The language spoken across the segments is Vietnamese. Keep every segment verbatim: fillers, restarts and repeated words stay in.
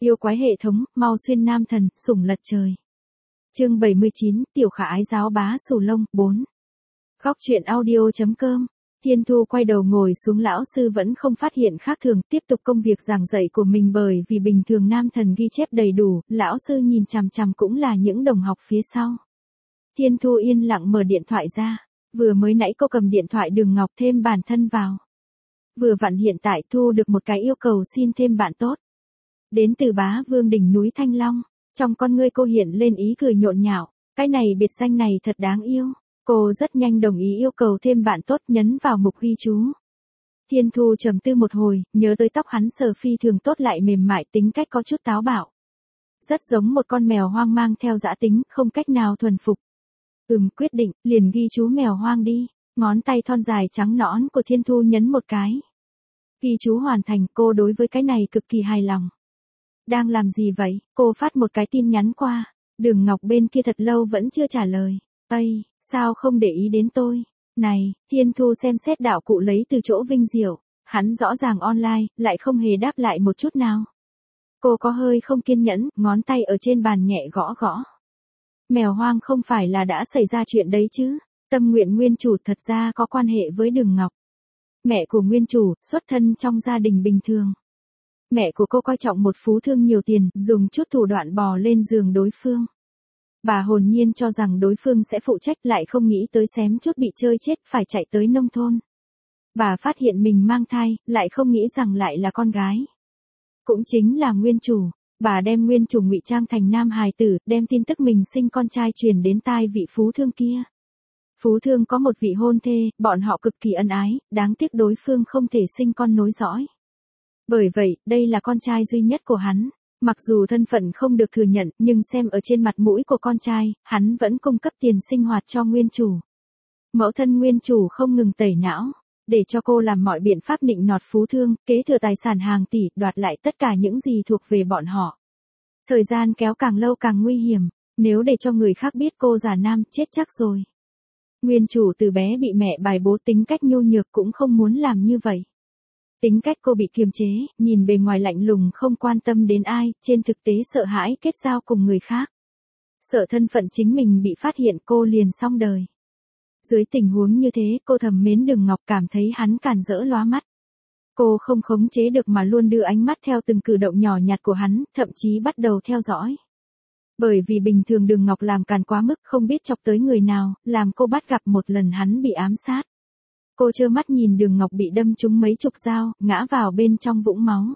Yêu quái hệ thống, mau xuyên nam thần, sủng lật trời. Chương bảy mươi chín, tiểu khả ái giáo bá sù lông, bốn. Góc truyện audio chấm com. Thiên Thu quay đầu ngồi xuống, lão sư vẫn không phát hiện khác thường, tiếp tục công việc giảng dạy của mình, bởi vì bình thường nam thần ghi chép đầy đủ, lão sư nhìn chằm chằm cũng là những đồng học phía sau. Thiên Thu yên lặng mở điện thoại ra, vừa mới nãy cô cầm điện thoại Đường Ngọc thêm bản thân vào. Vừa vặn hiện tại thu được một cái yêu cầu xin thêm bạn tốt. Đến từ Bá Vương đỉnh núi Thanh Long, trong con ngươi cô hiện lên ý cười nhộn nhạo, cái này biệt danh này thật đáng yêu. Cô rất nhanh đồng ý yêu cầu thêm bạn tốt, nhấn vào mục ghi chú. Thiên Thu trầm tư một hồi, nhớ tới tóc hắn sờ phi thường tốt lại mềm mại, tính cách có chút táo bạo. Rất giống một con mèo hoang mang theo dã tính, không cách nào thuần phục. Ừm, quyết định, liền ghi chú mèo hoang đi. Ngón tay thon dài trắng nõn của Thiên Thu nhấn một cái. Ghi chú hoàn thành, cô đối với cái này cực kỳ hài lòng. Đang làm gì vậy? Cô phát một cái tin nhắn qua. Đường Ngọc bên kia thật lâu vẫn chưa trả lời. Ây, sao không để ý đến tôi? Này, Thiên Thu xem xét đạo cụ lấy từ chỗ Vinh Diệu. Hắn rõ ràng online, lại không hề đáp lại một chút nào. Cô có hơi không kiên nhẫn, ngón tay ở trên bàn nhẹ gõ gõ. Mèo hoang không phải là đã xảy ra chuyện đấy chứ? Tâm nguyện nguyên chủ thật ra có quan hệ với Đường Ngọc. Mẹ của nguyên chủ, xuất thân trong gia đình bình thường. Mẹ của cô coi trọng một phú thương nhiều tiền, dùng chút thủ đoạn bò lên giường đối phương. Bà hồn nhiên cho rằng đối phương sẽ phụ trách, lại không nghĩ tới xém chút bị chơi chết, phải chạy tới nông thôn. Bà phát hiện mình mang thai, lại không nghĩ rằng lại là con gái. Cũng chính là nguyên chủ. Bà đem nguyên chủ ngụy trang thành nam hài tử, đem tin tức mình sinh con trai truyền đến tai vị phú thương kia. Phú thương có một vị hôn thê, bọn họ cực kỳ ân ái, đáng tiếc đối phương không thể sinh con nối dõi. Bởi vậy, đây là con trai duy nhất của hắn. Mặc dù thân phận không được thừa nhận, nhưng xem ở trên mặt mũi của con trai, hắn vẫn cung cấp tiền sinh hoạt cho nguyên chủ. Mẫu thân nguyên chủ không ngừng tẩy não, để cho cô làm mọi biện pháp nịnh nọt phú thương, kế thừa tài sản hàng tỷ, đoạt lại tất cả những gì thuộc về bọn họ. Thời gian kéo càng lâu càng nguy hiểm, nếu để cho người khác biết cô giả nam, chết chắc rồi. Nguyên chủ từ bé bị mẹ bài bố, tính cách nhu nhược cũng không muốn làm như vậy. Tính cách cô bị kiềm chế, nhìn bề ngoài lạnh lùng không quan tâm đến ai, trên thực tế sợ hãi kết giao cùng người khác. Sợ thân phận chính mình bị phát hiện, cô liền xong đời. Dưới tình huống như thế, cô thầm mến Đường Ngọc, cảm thấy hắn càn rỡ lóa mắt. Cô không khống chế được mà luôn đưa ánh mắt theo từng cử động nhỏ nhặt của hắn, thậm chí bắt đầu theo dõi. Bởi vì bình thường Đường Ngọc làm càn quá mức, không biết chọc tới người nào, làm cô bắt gặp một lần hắn bị ám sát. Cô trơ mắt nhìn Đường Ngọc bị đâm trúng mấy chục dao, ngã vào bên trong vũng máu.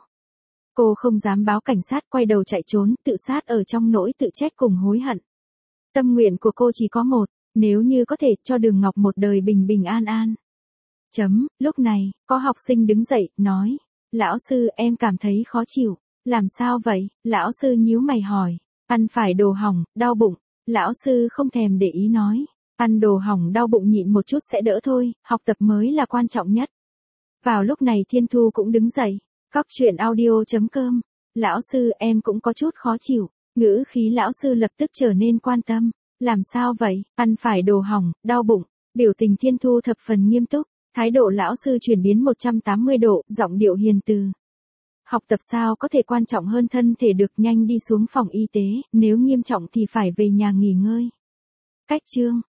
Cô không dám báo cảnh sát, quay đầu chạy trốn, tự sát ở trong nỗi tự trách cùng hối hận. Tâm nguyện của cô chỉ có một, nếu như có thể cho Đường Ngọc một đời bình bình an an. Chấm, lúc này, có học sinh đứng dậy, nói, lão sư em cảm thấy khó chịu, làm sao vậy? Lão sư nhíu mày hỏi, ăn phải đồ hỏng, đau bụng, lão sư không thèm để ý nói. Ăn đồ hỏng đau bụng nhịn một chút sẽ đỡ thôi, học tập mới là quan trọng nhất. Vào lúc này Thiên Thu cũng đứng dậy. Góc truyện audio chấm com. Lão sư em cũng có chút khó chịu. Ngữ khí lão sư lập tức trở nên quan tâm. Làm sao vậy? Ăn phải đồ hỏng, đau bụng. Biểu tình Thiên Thu thập phần nghiêm túc. Thái độ lão sư chuyển biến một trăm tám mươi độ, giọng điệu hiền từ. Học tập sao có thể quan trọng hơn thân thể được, nhanh đi xuống phòng y tế, nếu nghiêm trọng thì phải về nhà nghỉ ngơi. Cách chương.